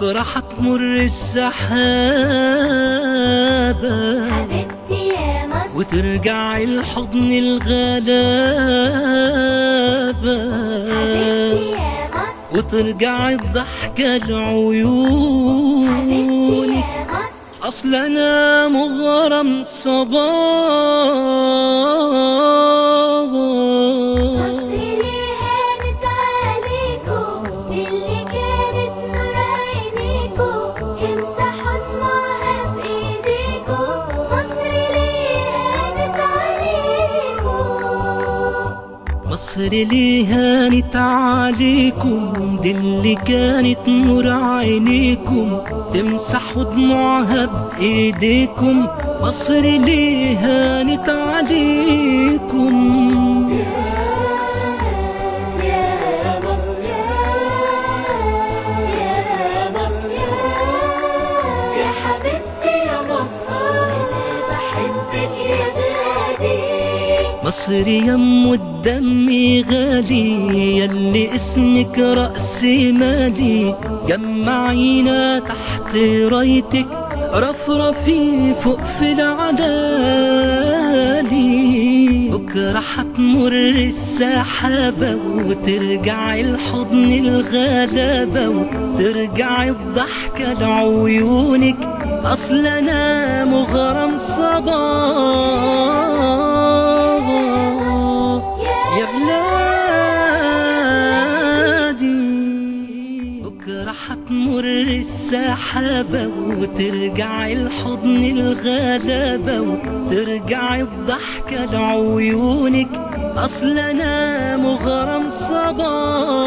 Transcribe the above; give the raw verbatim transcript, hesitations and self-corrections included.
بكرة حتمر السحابة حبيبتي يا مصر، وترجع الحضن الغلابة حبيبتي يا مصر، وترجع الضحكة حبيبتي لعيونك. يا مصر، أصل أنا مغرم صبابة. مصر ليه هانت عليكو، دي اللي كانت نور عينيكو، امسحوا دموعها بإيديكو. مصر ليه هانت عليكو، مصر ليه هانت عليكم، دي اللي كانت نور عينيكم، تمسحوا دموعها بإيديكم. مصر ليه هانت عليكم. يا مصر، يا مصر، يا حبيبتي يا مصر، أنا بحبك يا بلادي. مصر يم الدم غالي، يلي اسمك رأس مالي، جمعينا تحت رايتك، رفرفي فوق في العلالي. بكرة حتمر السحابة وترجع الحضن الغلابة، وترجع الضحكة لعيونك. أصل أنا مغرم صبابة يا بلادي. بكرة حتمر السحابة وترجع الحضن الغلابة، وترجع الضحكة لعيونك. أصل أنا مغرم صبابة.